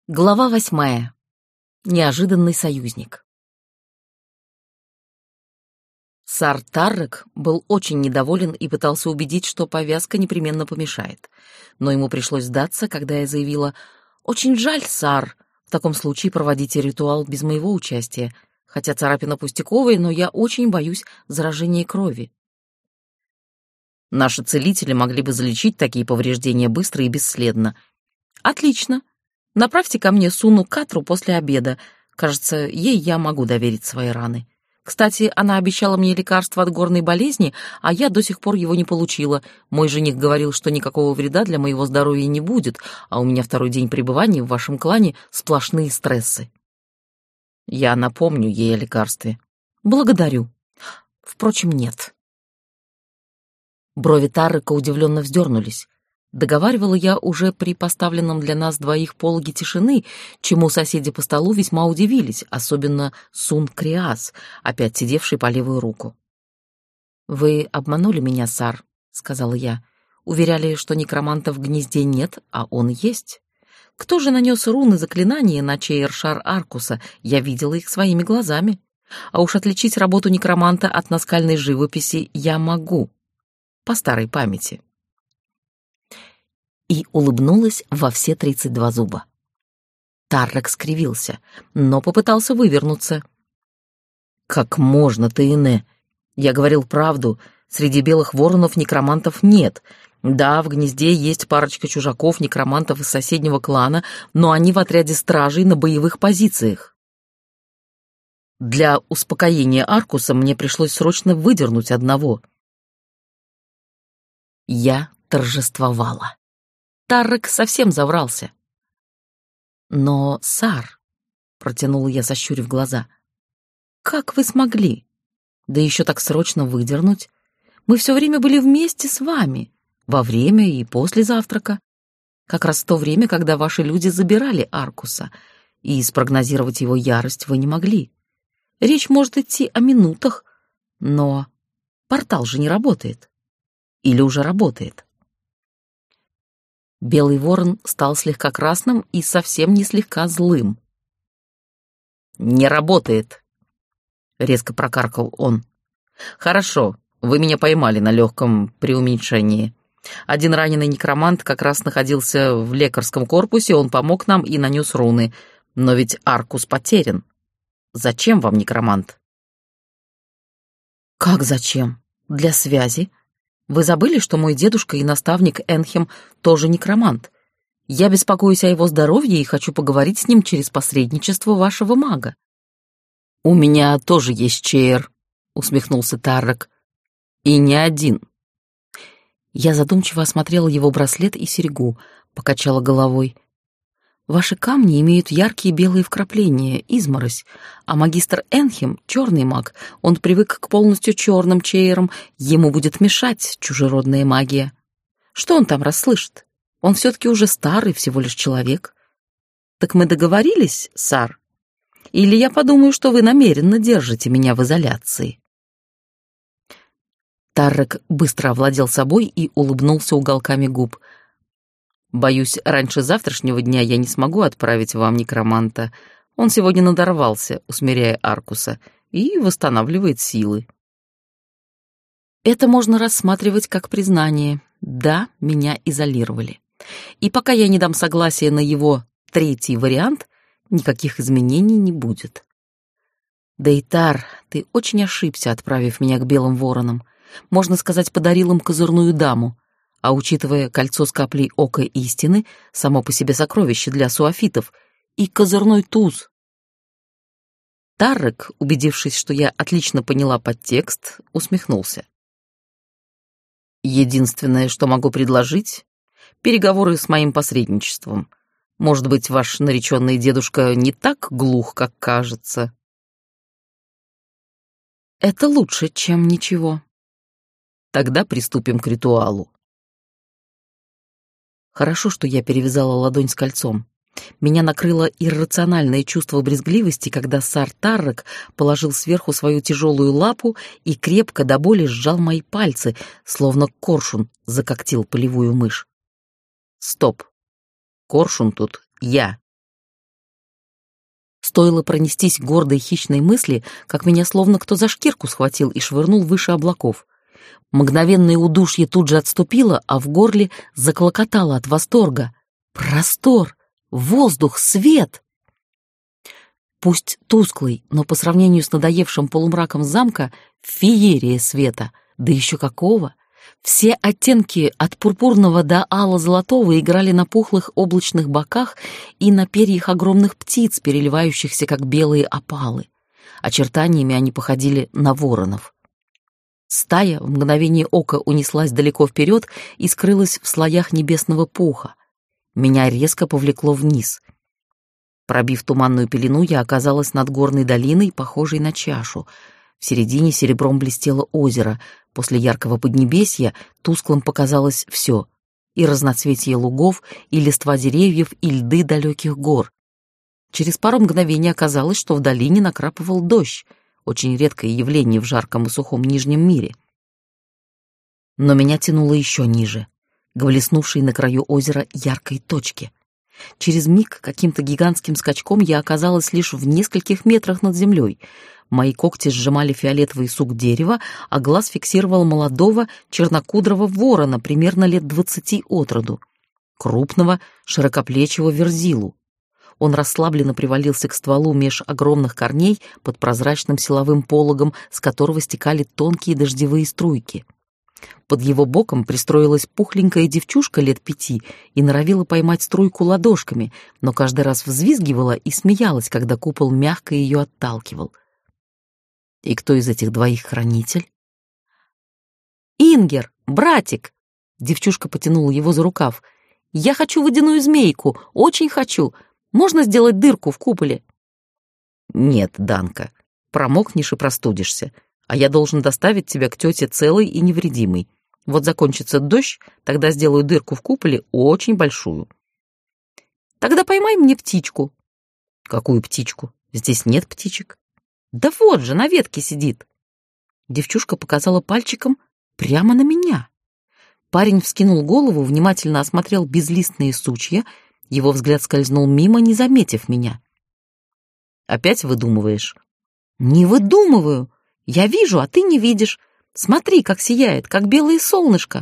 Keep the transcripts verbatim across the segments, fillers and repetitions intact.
Глава восьмая. Неожиданный союзник. Сар Таррек был очень недоволен и пытался убедить, что повязка непременно помешает. Но ему пришлось сдаться, когда я заявила: «Очень жаль, сар, в таком случае проводите ритуал без моего участия, хотя царапина пустяковая, но я очень боюсь заражения крови». Наши целители могли бы залечить такие повреждения быстро и бесследно. «Отлично. Направьте ко мне Суну Катру после обеда. Кажется, ей я могу доверить свои раны. Кстати, она обещала мне лекарство от горной болезни, а я до сих пор его не получила. Мой жених говорил, что никакого вреда для моего здоровья не будет, а у меня второй день пребывания в вашем клане сплошные стрессы». Я напомню ей о лекарстве. «Благодарю. Впрочем, нет». Брови Таррека удивленно вздернулись. Договаривала я уже при поставленном для нас двоих пологе тишины, чему соседи по столу весьма удивились, особенно Сун Криас, опять сидевший по левую руку. «Вы обманули меня, сар», — сказала я. «Уверяли, что некроманта в гнезде нет, а он есть. Кто же нанес руны заклинания на Чейр-Шар Аркуса? Я видела их своими глазами. А уж отличить работу некроманта от наскальной живописи я могу, по старой памяти». И улыбнулась во все тридцать два зуба. Таррек скривился, но попытался вывернуться. «Как можно, Тейне? Я говорил правду. Среди белых воронов некромантов нет. Да, в гнезде есть парочка чужаков-некромантов из соседнего клана, но они в отряде стражей на боевых позициях. Для успокоения Аркуса мне пришлось срочно выдернуть одного». Я торжествовала. Таррек совсем заврался. «Но, сар», — протянула я, сощурив глаза, — «как вы смогли? Да еще так срочно выдернуть. Мы все время были вместе с вами, во время и после завтрака. Как раз в то время, когда ваши люди забирали Аркуса, и спрогнозировать его ярость вы не могли. Речь может идти о минутах, но портал же не работает. Или уже работает?» Белый ворон стал слегка красным и совсем не слегка злым. «Не работает», — резко прокаркал он. «Хорошо, вы меня поймали на легком преуменьшении. Один раненый некромант как раз находился в лекарском корпусе, он помог нам и нанес руны. Но ведь Аркус потерян. Зачем вам некромант?» «Как зачем? Для связи. Вы забыли, что мой дедушка и наставник Энхем тоже некромант? Я беспокоюсь о его здоровье и хочу поговорить с ним через посредничество вашего мага». «У меня тоже есть Чейр», — усмехнулся Таррек. «И не один». Я задумчиво осмотрела его браслет и серьгу, покачала головой. «Ваши камни имеют яркие белые вкрапления, изморозь, а магистр Энхем — черный маг, он привык к полностью черным чейрам, ему будет мешать чужеродная магия. Что он там расслышит? Он все-таки уже старый, всего лишь человек. Так мы договорились, сар? Или я подумаю, что вы намеренно держите меня в изоляции?» Таррек быстро овладел собой и улыбнулся уголками губ. «Боюсь, раньше завтрашнего дня я не смогу отправить вам некроманта. Он сегодня надорвался, усмиряя Аркуса, и восстанавливает силы». Это можно рассматривать как признание. Да, меня изолировали. И пока я не дам согласия на его третий вариант, никаких изменений не будет. Дейтар, ты очень ошибся, отправив меня к белым воронам. Можно сказать, подарил им козырную даму. А учитывая кольцо с каплей ока истины, само по себе сокровище для суафитов, и козырной туз. Таррек, убедившись, что я отлично поняла подтекст, усмехнулся. «Единственное, что могу предложить — переговоры с моим посредничеством. Может быть, ваш нареченный дедушка не так глух, как кажется?» «Это лучше, чем ничего». «Тогда приступим к ритуалу». Хорошо, что я перевязала ладонь с кольцом. Меня накрыло иррациональное чувство брезгливости, когда сар Таррек положил сверху свою тяжелую лапу и крепко до боли сжал мои пальцы, словно коршун закоктил полевую мышь. Стоп. Коршун тут я. Стоило пронестись гордой хищной мысли, как меня словно кто за шкирку схватил и швырнул выше облаков. Мгновенное удушье тут же отступило, а в горле заклокотало от восторга. Простор, воздух, свет! Пусть тусклый, но по сравнению с надоевшим полумраком замка феерия света, да еще какого! Все оттенки от пурпурного до ало-золотого играли на пухлых облачных боках и на перьях огромных птиц, переливающихся как белые опалы. Очертаниями они походили на воронов. Стая в мгновение ока унеслась далеко вперед и скрылась в слоях небесного пуха. Меня резко повлекло вниз. Пробив туманную пелену, я оказалась над горной долиной, похожей на чашу. В середине серебром блестело озеро. После яркого поднебесья тусклым показалось все: и разноцветие лугов, и листва деревьев, и льды далеких гор. Через пару мгновений оказалось, что в долине накрапывал дождь, очень редкое явление в жарком и сухом Нижнем мире. Но меня тянуло еще ниже, к блеснувшей на краю озера яркой точке. Через миг каким-то гигантским скачком я оказалась лишь в нескольких метрах над землей. Мои когти сжимали фиолетовый сук дерева, а глаз фиксировал молодого чернокудрого ворона примерно лет двадцати от роду, крупного широкоплечего верзилу. Он расслабленно привалился к стволу меж огромных корней под прозрачным силовым пологом, с которого стекали тонкие дождевые струйки. Под его боком пристроилась пухленькая девчушка лет пяти и норовила поймать струйку ладошками, но каждый раз взвизгивала и смеялась, когда купол мягко ее отталкивал. И кто из этих двоих хранитель? «Ингер, братик!» Девчушка потянула его за рукав. «Я хочу водяную змейку, очень хочу. Можно сделать дырку в куполе?» «Нет, Данка, промокнешь и простудишься, а я должен доставить тебя к тете целой и невредимой. Вот закончится дождь, тогда сделаю дырку в куполе очень большую». «Тогда поймай мне птичку». «Какую птичку? Здесь нет птичек». «Да вот же, на ветке сидит». Девчушка показала пальчиком прямо на меня. Парень вскинул голову, внимательно осмотрел безлистные сучья, его взгляд скользнул мимо, не заметив меня. «Опять выдумываешь?» «Не выдумываю. Я вижу, а ты не видишь. Смотри, как сияет, как белое солнышко».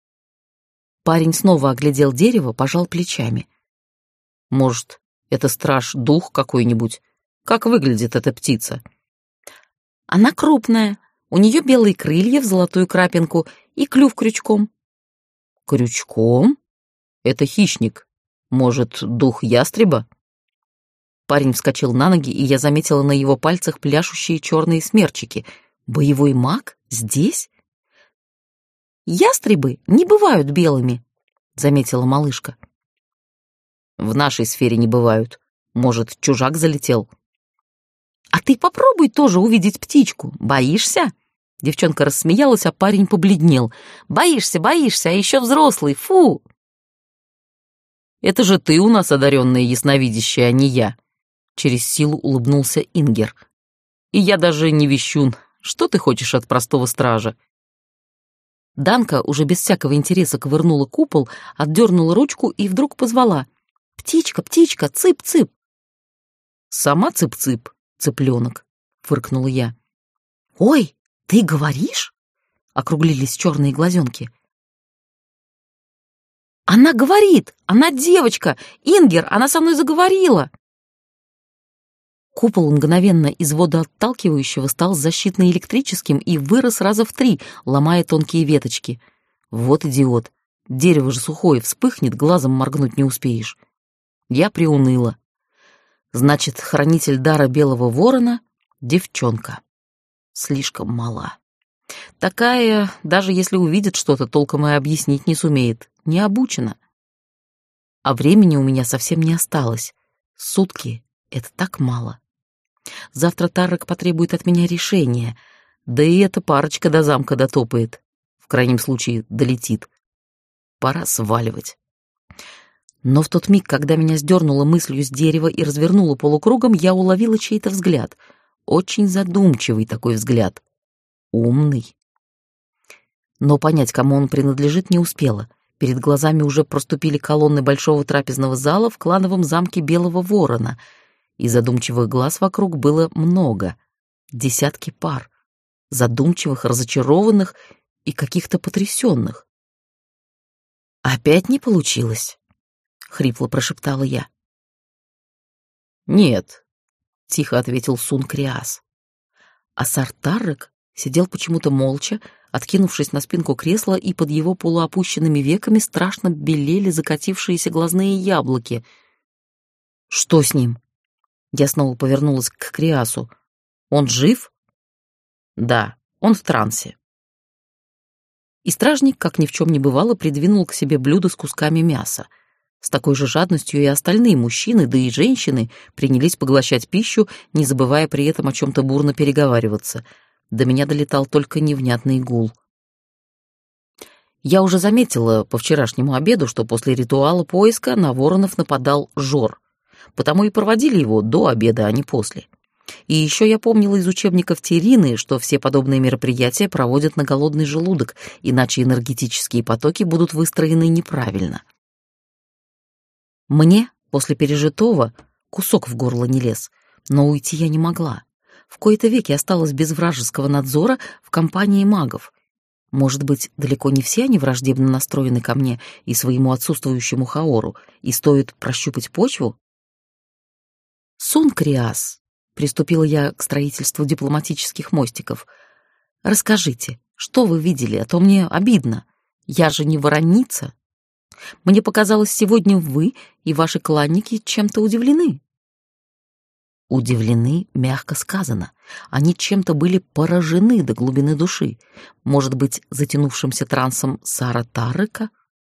Парень снова оглядел дерево, пожал плечами. «Может, это страж-дух какой-нибудь? Как выглядит эта птица?» «Она крупная. У нее белые крылья в золотую крапинку и клюв крючком». «Крючком? Это хищник. Может, дух ястреба?» Парень вскочил на ноги, и я заметила на его пальцах пляшущие черные смерчики. «Боевой маг? Здесь?» «Ястребы не бывают белыми», — заметила малышка. «В нашей сфере не бывают. Может, чужак залетел?» «А ты попробуй тоже увидеть птичку. Боишься?» Девчонка рассмеялась, а парень побледнел. «Боишься, боишься, а еще взрослый. Фу!» «Это же ты у нас одаренная ясновидящая, а не я», — через силу улыбнулся Ингер. «И я даже не вещун. Что ты хочешь от простого стража?» Данка уже без всякого интереса ковырнула купол, отдернула ручку и вдруг позвала: «Птичка, птичка, цып-цып!» «Сама цып-цып, цыпленок», — фыркнула я. «Ой, ты говоришь?» — округлились черные глазенки. «Она говорит! Она девочка! Ингер, она со мной заговорила!» Купол мгновенно из водоотталкивающего стал защитно-электрическим и вырос раза в три, ломая тонкие веточки. Вот идиот! Дерево же сухое, вспыхнет, глазом моргнуть не успеешь. Я приуныла. Значит, хранитель дара белого ворона — девчонка. Слишком мала. Такая, даже если увидит что-то, толком и объяснить не сумеет. Не обучена. А времени у меня совсем не осталось. Сутки — это так мало. Завтра Таррок потребует от меня решения, да и эта парочка до замка дотопает. В крайнем случае, долетит. Пора сваливать. Но в тот миг, когда меня сдернуло мыслью с дерева и развернуло полукругом, я уловила чей-то взгляд. Очень задумчивый такой взгляд. Умный. Но понять, кому он принадлежит, не успела. Перед глазами уже проступили колонны большого трапезного зала в клановом замке Белого Ворона. и задумчивых глаз вокруг было много, десятки пар, задумчивых, разочарованных и каких-то потрясенных. «Опять не получилось?» — хрипло прошептала я. «Нет», — тихо ответил Сун Криас. А Сартаррек сидел почему-то молча, откинувшись на спинку кресла, и под его полуопущенными веками страшно белели закатившиеся глазные яблоки. «Что с ним?» Я снова повернулась к Криасу. «Он жив?» «Да, он в трансе». И стражник, как ни в чем не бывало, придвинул к себе блюдо с кусками мяса. С такой же жадностью и остальные мужчины, да и женщины, принялись поглощать пищу, не забывая при этом о чем-то бурно переговариваться. До меня долетал только невнятный гул. Я уже заметила по вчерашнему обеду, что после ритуала поиска на воронов нападал Жор, потому и проводили его до обеда, а не после. И еще я помнила из учебников Терины, что все подобные мероприятия проводят на голодный желудок, иначе энергетические потоки будут выстроены неправильно. Мне, после пережитого, кусок в горло не лез, но уйти я не могла. В кои-то веки осталась без вражеского надзора в компании магов. Может быть, далеко не все они враждебно настроены ко мне и своему отсутствующему Хаору, и стоит прощупать почву? «Сун Криас», — приступила я к строительству дипломатических мостиков, — «расскажите, что вы видели, а то мне обидно. Я же не вороница. Мне показалось, сегодня вы и ваши кланники чем-то удивлены». Удивлены, мягко сказано. Они чем-то были поражены до глубины души. Может быть, затянувшимся трансом Сартаррека?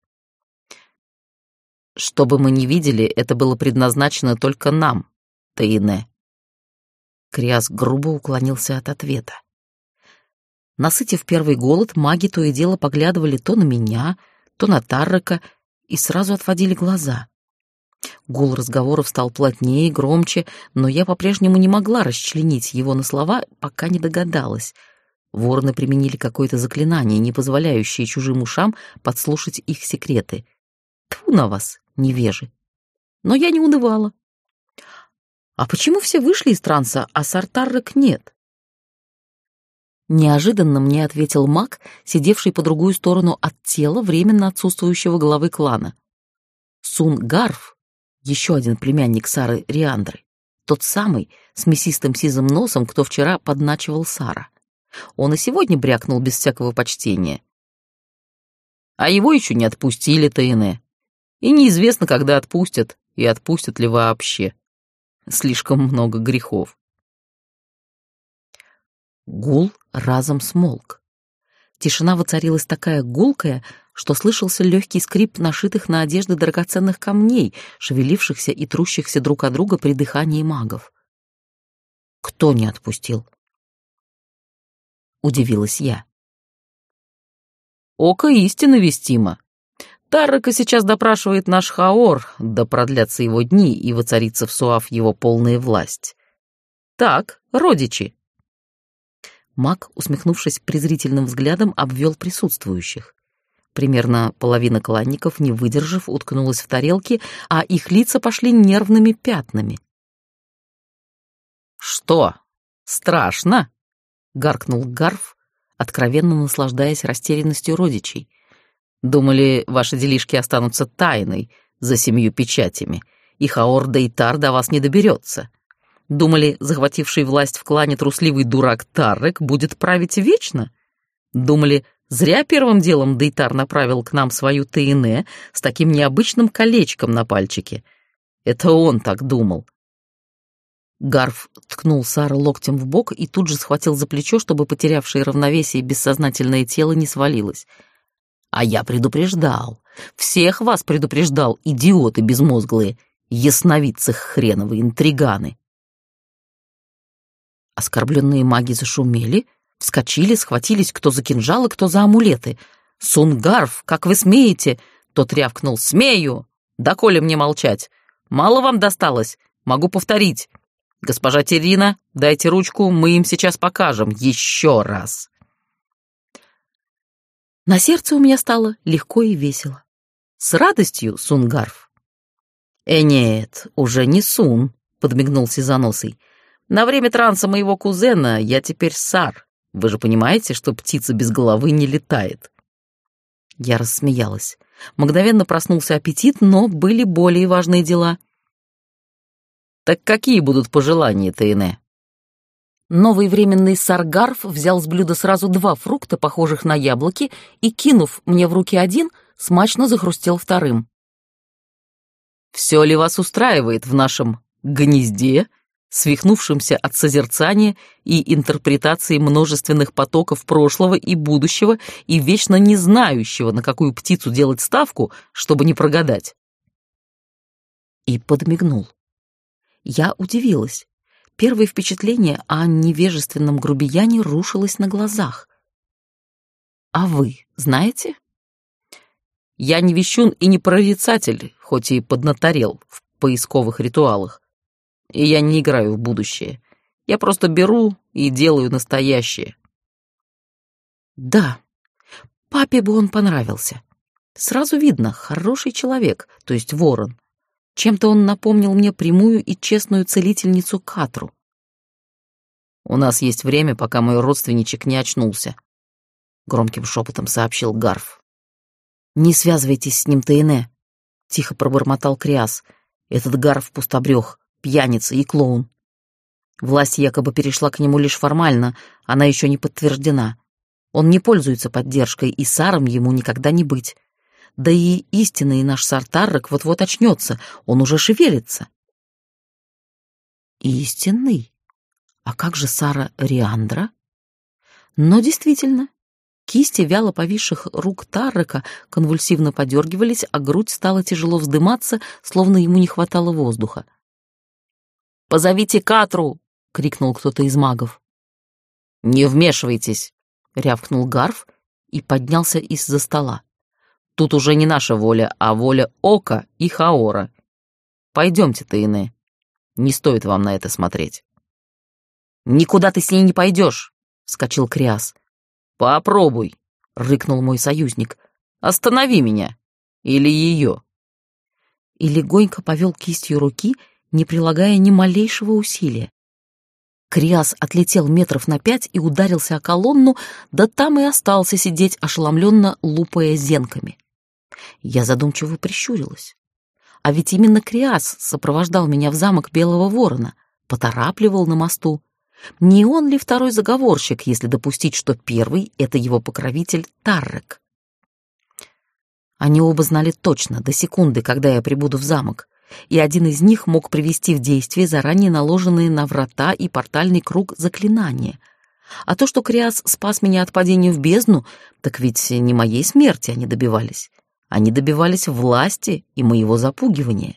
«Что бы мы ни видели, это было предназначено только нам, Тейне». Криас грубо уклонился от ответа. Насытив первый голод, маги то и дело поглядывали то на меня, то на Таррека и сразу отводили глаза. Гул разговоров стал плотнее и громче, но я по-прежнему не могла расчленить его на слова, пока не догадалась. Вороны применили какое-то заклинание, не позволяющее чужим ушам подслушать их секреты. Тьфу на вас, невежи! Но я не унывала. «А почему все вышли из транса, а Сартаррек нет?» Неожиданно мне ответил маг, сидевший по другую сторону от тела временно отсутствующего главы клана. Сун Гарф, еще один племянник Сары Риандры, тот самый с мясистым сизым носом, кто вчера подначивал Сара. Он и сегодня брякнул без всякого почтения. А его еще не отпустили, Тейне. И неизвестно, когда отпустят, и отпустят ли вообще. Слишком много грехов. Гул разом смолк. Тишина воцарилась такая гулкая, что слышался легкий скрип нашитых на одежды драгоценных камней, шевелившихся и трущихся друг от друга при дыхании магов. «Кто не отпустил?» — удивилась я. «Око истины вестимо. Таррека сейчас допрашивает наш Хаор, да продлятся его дни и воцарится в Суав его полная власть. Так, родичи». Маг, усмехнувшись презрительным взглядом, обвел присутствующих. Примерно половина кланников, не выдержав, уткнулась в тарелки, а их лица пошли нервными пятнами. «Что, страшно?» — гаркнул Гарф, откровенно наслаждаясь растерянностью родичей. «Думали, ваши делишки останутся тайной за семью печатями, и Хаор Дейтар до вас не доберется. Думали, захвативший власть в клане трусливый дурак Таррек будет править вечно? Думали, зря первым делом Дейтар направил к нам свою Тейне с таким необычным колечком на пальчике. Это он так думал». Гарф ткнул Сара локтем в бок и тут же схватил за плечо, чтобы потерявшее равновесие бессознательное тело не свалилось. «А я предупреждал. Всех вас предупреждал, идиоты безмозглые, ясновидцы хреновые, интриганы». Оскорбленные маги зашумели, вскочили, схватились кто за кинжалы, кто за амулеты. «Сунгарф, как вы смеете?» Тот рявкнул: «Смею! Доколе мне молчать? Мало вам досталось? Могу повторить. Госпожа Терина, дайте ручку, мы им сейчас покажем. Еще раз!» На сердце у меня стало легко и весело. С радостью, Сунгарф. Э, нет, уже не Сун, подмигнул Сизоносый. «На время транса моего кузена я теперь сар. Вы же понимаете, что птица без головы не летает?» Я рассмеялась. Мгновенно проснулся аппетит, но были более важные дела. «Так какие будут пожелания, Тейне?» Новый временный сар-гарф взял с блюда сразу два фрукта, похожих на яблоки, и, кинув мне в руки один, смачно захрустел вторым. «Все ли вас устраивает в нашем гнезде, свихнувшемся от созерцания и интерпретации множественных потоков прошлого и будущего и вечно не знающего, на какую птицу делать ставку, чтобы не прогадать?» И подмигнул. Я удивилась. Первое впечатление о невежественном грубияне рушилось на глазах. «А вы знаете?» «Я не вещун и не прорицатель, хоть и поднаторел в поисковых ритуалах. И я не играю в будущее. Я просто беру и делаю настоящее». Да, папе бы он понравился. Сразу видно, хороший человек, то есть ворон. Чем-то он напомнил мне прямую и честную целительницу Катру. «У нас есть время, пока мой родственничек не очнулся», — громким шепотом сообщил Гарф. «Не связывайтесь с ним, Тейне», — тихо пробормотал Криас. «Этот Гарф пустобрех, пьяница и клоун. Власть якобы перешла к нему лишь формально, она еще не подтверждена. Он не пользуется поддержкой, и саром ему никогда не быть. Да и истинный наш сар Таррек вот-вот очнется, он уже шевелится». «Истинный? А как же сара Риандра?» Но действительно, кисти вяло повисших рук Таррека конвульсивно подергивались, а грудь стала тяжело вздыматься, словно ему не хватало воздуха. «Позовите Катру!» — крикнул кто-то из магов. «Не вмешивайтесь!» — рявкнул Гарф и поднялся из-за стола. «Тут уже не наша воля, а воля Ока и Хаора. Пойдемте, Тейне. Не стоит вам на это смотреть». «Никуда ты с ней не пойдешь!» — вскочил Криас. «Попробуй!» — рыкнул мой союзник. «Останови меня! Или ее!» И легонько повел кистью руки, не прилагая ни малейшего усилия. Криас отлетел метров на пять и ударился о колонну, да там и остался сидеть, ошеломленно лупая зенками. Я задумчиво прищурилась. А ведь именно Криас сопровождал меня в замок Белого Ворона, поторапливал на мосту. Не он ли второй заговорщик, если допустить, что первый — это его покровитель Таррек? Они оба знали точно, до секунды, когда я прибуду в замок, и один из них мог привести в действие заранее наложенные на врата и портальный круг заклинания. А то, что Криас спас меня от падения в бездну, так ведь не моей смерти они добивались. Они добивались власти и моего запугивания.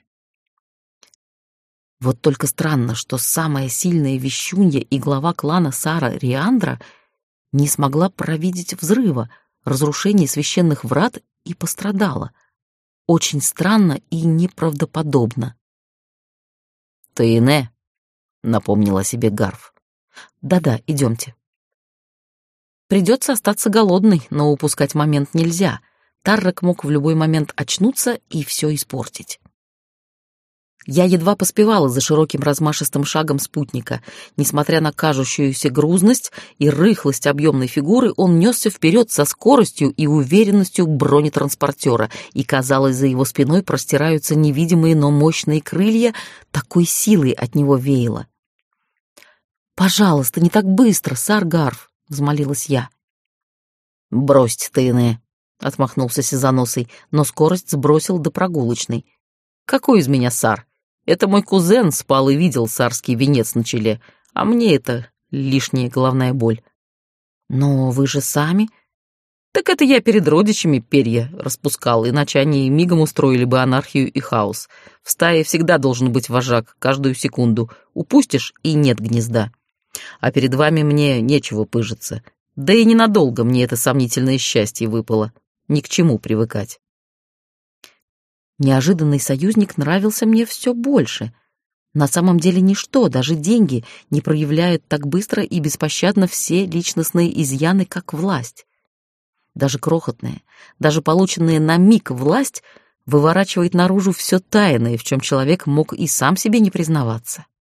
Вот только странно, что самая сильная вещунья и глава клана Сара Риандра не смогла провидеть взрыва, разрушения священных врат и пострадала. Очень странно и неправдоподобно. «Тейне», — напомнил о себе Гарф. «Да-да, идемте». Придется остаться голодной, но упускать момент нельзя. Таррек мог в любой момент очнуться и все испортить. Я едва поспевала за широким размашистым шагом спутника. Несмотря на кажущуюся грузность и рыхлость объемной фигуры, он несся вперед со скоростью и уверенностью бронетранспортера, и, казалось, за его спиной простираются невидимые, но мощные крылья, такой силой от него веяло. «Пожалуйста, не так быстро, сар Гарф!» — взмолилась я. «Бросьте, Тейне!» — отмахнулся Сизоносый, но скорость сбросил до прогулочной. «Какой из меня сар? Это мой кузен спал и видел царский венец на челе, а мне это лишняя головная боль». «Но вы же сами...» «Так это я перед родичами перья распускал, иначе они мигом устроили бы анархию и хаос. В стае всегда должен быть вожак, каждую секунду. Упустишь — и нет гнезда. А перед вами мне нечего пыжиться. Да и ненадолго мне это сомнительное счастье выпало. Ни к чему привыкать». Неожиданный союзник нравился мне все больше. На самом деле ничто, даже деньги, не проявляют так быстро и беспощадно все личностные изъяны, как власть. Даже крохотная, даже полученная на миг власть выворачивает наружу все тайное, в чем человек мог и сам себе не признаваться.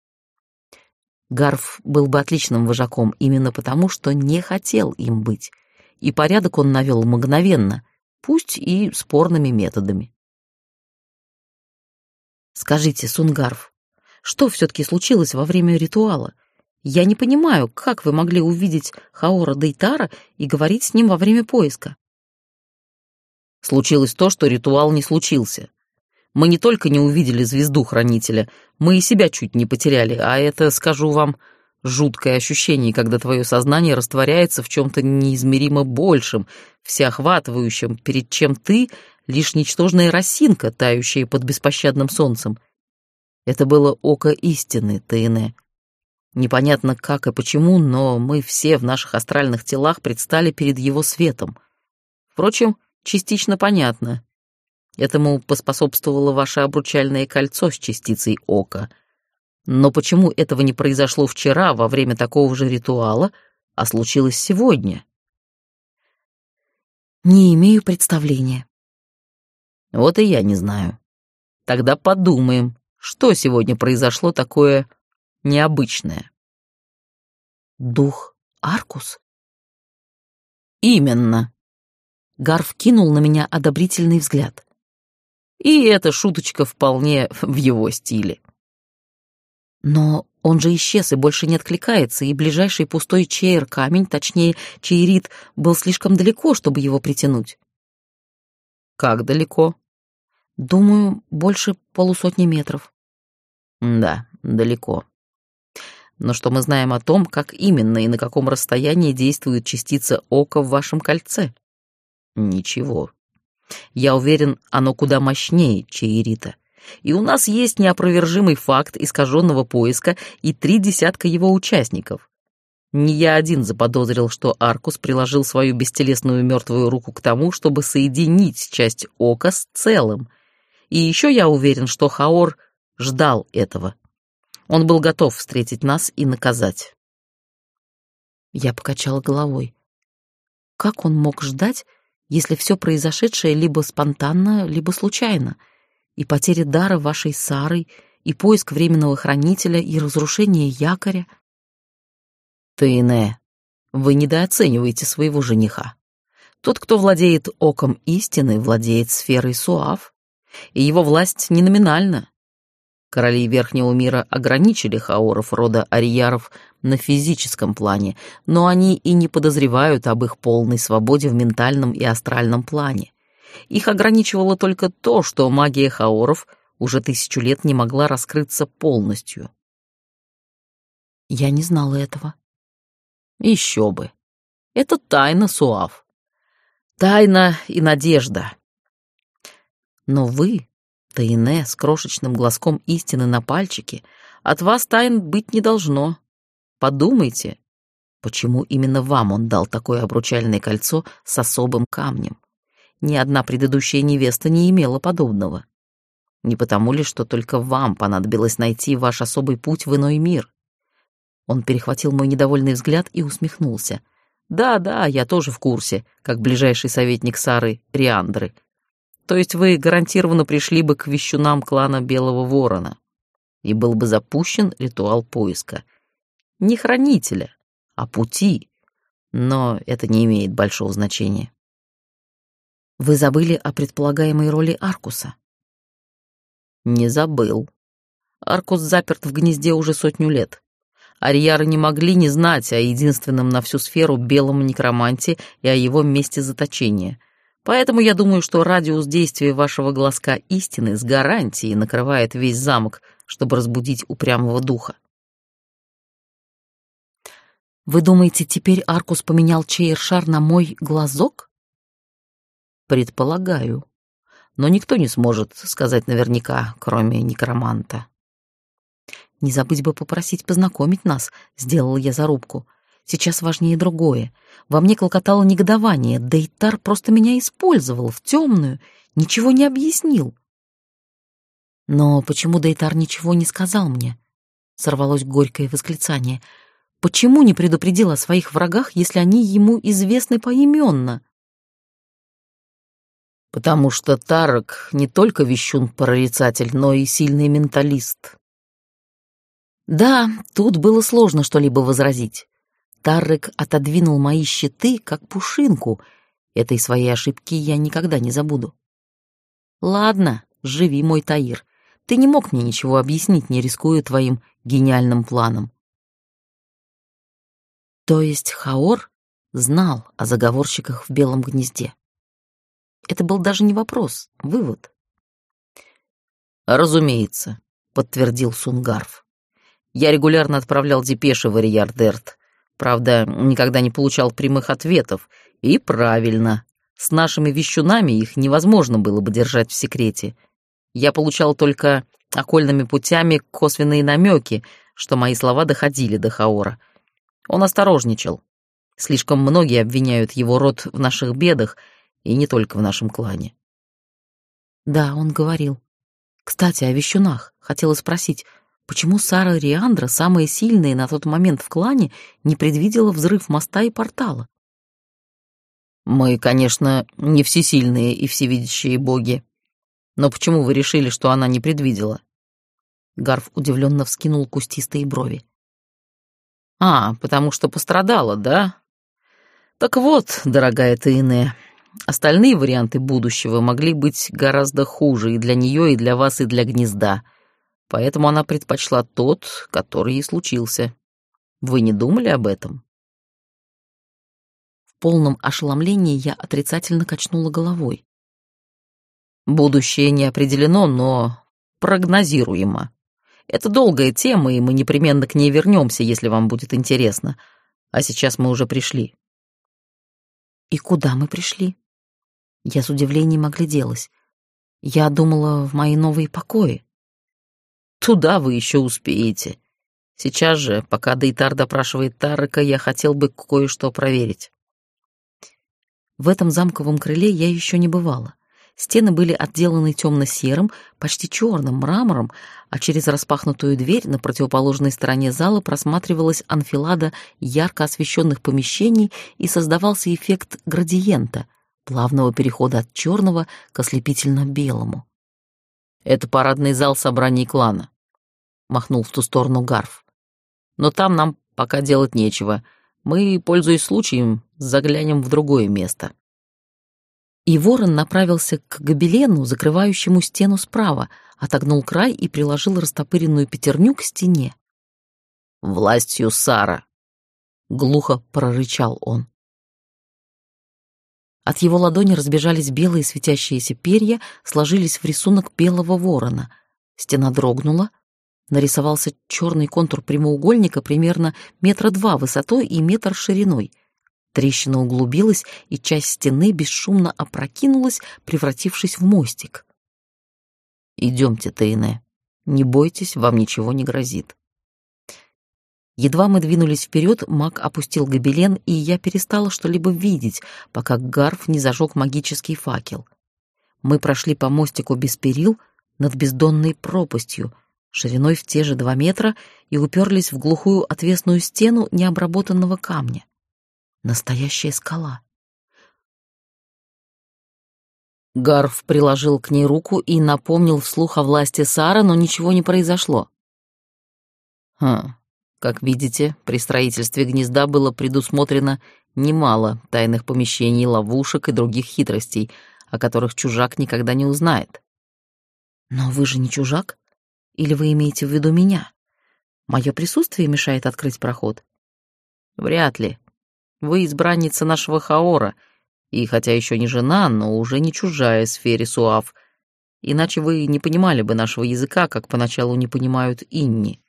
Гарф был бы отличным вожаком именно потому, что не хотел им быть, и порядок он навел мгновенно, пусть и спорными методами. Скажите, Сунгарф, что все-таки случилось во время ритуала? Я не понимаю, как вы могли увидеть Хаора Дейтара и говорить с ним во время поиска? Случилось то, что ритуал не случился. Мы не только не увидели звезду хранителя, мы и себя чуть не потеряли, а это, скажу вам, жуткое ощущение, когда твое сознание растворяется в чем-то неизмеримо большем, всеохватывающем, перед чем ты — лишь ничтожная росинка, тающая под беспощадным солнцем. Это было око истины, Тейне. Непонятно как и почему, но мы все в наших астральных телах предстали перед его светом. Впрочем, частично понятно. Этому поспособствовало ваше обручальное кольцо с частицей ока. Но почему этого не произошло вчера во время такого же ритуала, а случилось сегодня? Не имею представления. Вот и я не знаю. Тогда подумаем, что сегодня произошло такое необычное. Дух Аркус? Именно. Гарф кинул на меня одобрительный взгляд. И эта шуточка вполне в его стиле. Но он же исчез и больше не откликается, и ближайший пустой чейр-камень, точнее, чейрит, был слишком далеко, чтобы его притянуть. Как далеко? Думаю, больше полусотни метров. Да, далеко. Но что мы знаем о том, как именно и на каком расстоянии действует частица ока в вашем кольце? Ничего. Я уверен, оно куда мощнее чейрита. И у нас есть неопровержимый факт искаженного поиска и три десятка его участников. Не я один заподозрил, что Аркус приложил свою бестелесную мертвую руку к тому, чтобы соединить часть ока с целым. И еще я уверен, что Хаор ждал этого. Он был готов встретить нас и наказать. Я покачала головой. Как он мог ждать, если все произошедшее либо спонтанно, либо случайно, и потеря дара вашей Сарой, и поиск временного хранителя, и разрушение якоря? Тейне, вы недооцениваете своего жениха. Тот, кто владеет оком истины, владеет сферой Суав, и его власть не номинальна. Короли Верхнего мира ограничили хаоров рода Арияров на физическом плане, но они и не подозревают об их полной свободе в ментальном и астральном плане. Их ограничивало только то, что магия хаоров уже тысячу лет не могла раскрыться полностью. Я не знала этого. Еще бы. Это тайна Суав. Тайна и надежда. Но вы, Тейне, с крошечным глазком истины на пальчике, от вас тайн быть не должно. Подумайте, почему именно вам он дал такое обручальное кольцо с особым камнем? Ни одна предыдущая невеста не имела подобного. Не потому ли, что только вам понадобилось найти ваш особый путь в иной мир? Он перехватил мой недовольный взгляд и усмехнулся. Да-да, я тоже в курсе, как ближайший советник Сары Риандры. То есть вы гарантированно пришли бы к вещунам клана Белого Ворона, и был бы запущен ритуал поиска. Не хранителя, а пути. Но это не имеет большого значения. Вы забыли о предполагаемой роли Аркуса? Не забыл. Аркус заперт в гнезде уже сотню лет. Арияры не могли не знать о единственном на всю сферу белом некроманте и о его месте заточения. Поэтому я думаю, что радиус действия вашего глазка истины с гарантией накрывает весь замок, чтобы разбудить упрямого духа. Вы думаете, теперь Аркус поменял чейр-шар на мой глазок? Предполагаю. Но никто не сможет сказать наверняка, кроме некроманта. Не забыть бы попросить познакомить нас, сделала я зарубку. Сейчас важнее другое. Во мне клокотало негодование. Дейтар просто меня использовал в темную, ничего не объяснил. Но почему Дейтар ничего не сказал мне? Сорвалось горькое восклицание. Почему не предупредил о своих врагах, если они ему известны поименно? Потому что Тарок не только вещун-прорицатель, но и сильный менталист. Да, тут было сложно что-либо возразить. Таррек отодвинул мои щиты, как пушинку. Этой своей ошибки я никогда не забуду. Ладно, живи, мой Таир. Ты не мог мне ничего объяснить, не рискуя твоим гениальным планом. То есть Хаор знал о заговорщиках в Белом гнезде. Это был даже не вопрос, вывод. «Разумеется», — подтвердил Сунгарф. «Я регулярно отправлял депеши в Ариярдерт. Правда, никогда не получал прямых ответов. И правильно. С нашими вещунами их невозможно было бы держать в секрете. Я получал только окольными путями косвенные намеки, что мои слова доходили до Хаора. Он осторожничал. Слишком многие обвиняют его род в наших бедах, и не только в нашем клане». Да, он говорил. Кстати, о вещунах. Хотела спросить, почему Сара Риандра, самая сильная на тот момент в клане, не предвидела взрыв моста и портала? Мы, конечно, не всесильные и всевидящие боги. Но почему вы решили, что она не предвидела? Гарф удивленно вскинул кустистые брови. А, потому что пострадала, да? Так вот, дорогая Тейне, остальные варианты будущего могли быть гораздо хуже и для нее, и для вас, и для гнезда. Поэтому она предпочла тот, который и случился. Вы не думали об этом? В полном ошеломлении я отрицательно качнула головой. Будущее не определено, но прогнозируемо. Это долгая тема, и мы непременно к ней вернемся, если вам будет интересно. А сейчас мы уже пришли. И куда мы пришли? Я с удивлением огляделась. Я думала, в мои новые покои. Туда вы еще успеете. Сейчас же, пока Дейтар допрашивает Таррека, я хотел бы кое-что проверить. В этом замковом крыле я еще не бывала. Стены были отделаны темно-серым, почти черным мрамором, а через распахнутую дверь на противоположной стороне зала просматривалась анфилада ярко освещенных помещений и создавался эффект градиента, плавного перехода от черного к ослепительно-белому. «Это парадный зал собраний клана», — махнул в ту сторону Гарф. «Но там нам пока делать нечего. Мы, пользуясь случаем, заглянем в другое место». И ворон направился к гобелену, закрывающему стену справа, отогнул край и приложил растопыренную пятерню к стене. «Властью Сара!» — глухо прорычал он. От его ладони разбежались белые светящиеся перья, сложились в рисунок белого ворона. Стена дрогнула, нарисовался черный контур прямоугольника примерно метра два высотой и метр шириной. Трещина углубилась, и часть стены бесшумно опрокинулась, превратившись в мостик. «Идемте, Тейне. Не бойтесь, вам ничего не грозит». Едва мы двинулись вперед, маг опустил гобелен, и я перестала что-либо видеть, пока Гарф не зажег магический факел. Мы прошли по мостику без перил над бездонной пропастью, шириной в те же два метра, и уперлись в глухую отвесную стену необработанного камня. Настоящая скала. Гарф приложил к ней руку и напомнил вслух о власти Сара, но ничего не произошло. Хм, как видите, при строительстве гнезда было предусмотрено немало тайных помещений, ловушек и других хитростей, о которых чужак никогда не узнает. Но вы же не чужак? Или вы имеете в виду меня? Мое присутствие мешает открыть проход? Вряд ли. Вы избранница нашего Хаора, и хотя еще не жена, но уже не чужая сфере Суав, иначе вы не понимали бы нашего языка, как поначалу не понимают инни.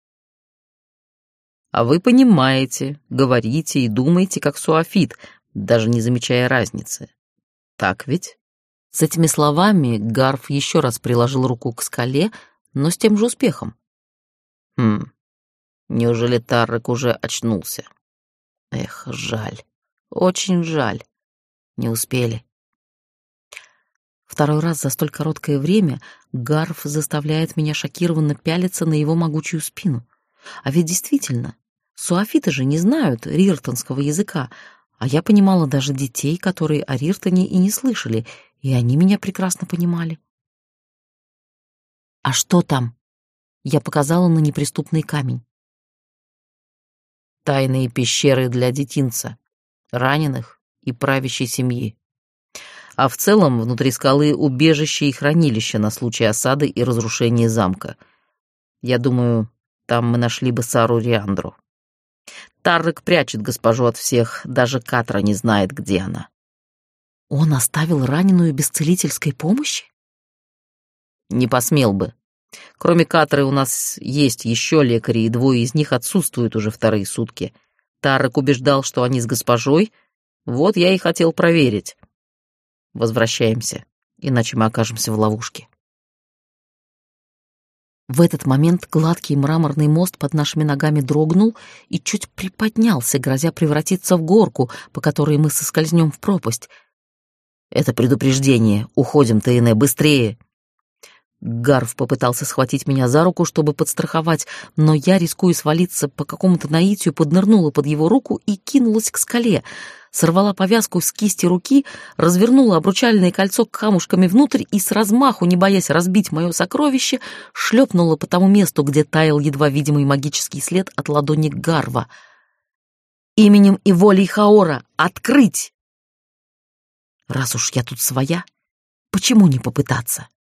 А вы понимаете, говорите и думаете, как суафит, даже не замечая разницы. Так ведь? С этими словами Гарф еще раз приложил руку к скале, но с тем же успехом. Хм, неужели Таррек уже очнулся? Эх, жаль, очень жаль. Не успели. Второй раз за столь короткое время Гарф заставляет меня шокированно пялиться на его могучую спину. А ведь действительно, суафиты же не знают риртонского языка, а я понимала даже детей, которые о Риртоне и не слышали, и они меня прекрасно понимали. «А что там?» Я показала на неприступный камень. Тайные пещеры для детинца, раненых и правящей семьи. А в целом внутри скалы убежище и хранилище на случай осады и разрушения замка. Я думаю, там мы нашли бы Сару Риандру. Таррек прячет госпожу от всех, даже Катра не знает, где она. Он оставил раненую без целительской помощи? Не посмел бы. Кроме Катры у нас есть еще лекари, и двое из них отсутствуют уже вторые сутки. Таррек убеждал, что они с госпожой. Вот я и хотел проверить. Возвращаемся, иначе мы окажемся в ловушке. В этот момент гладкий мраморный мост под нашими ногами дрогнул и чуть приподнялся, грозя превратиться в горку, по которой мы соскользнем в пропасть. «Это предупреждение. Уходим, Тейне, быстрее!» Гарв попытался схватить меня за руку, чтобы подстраховать, но я, рискуя свалиться по какому-то наитию, поднырнула под его руку и кинулась к скале. Сорвала повязку с кисти руки, развернула обручальное кольцо камушками внутрь и с размаху, не боясь разбить мое сокровище, шлепнула по тому месту, где таял едва видимый магический след от ладони Гарва. «Именем и волей Хаора! Открыть!» Раз уж я тут своя, почему не попытаться?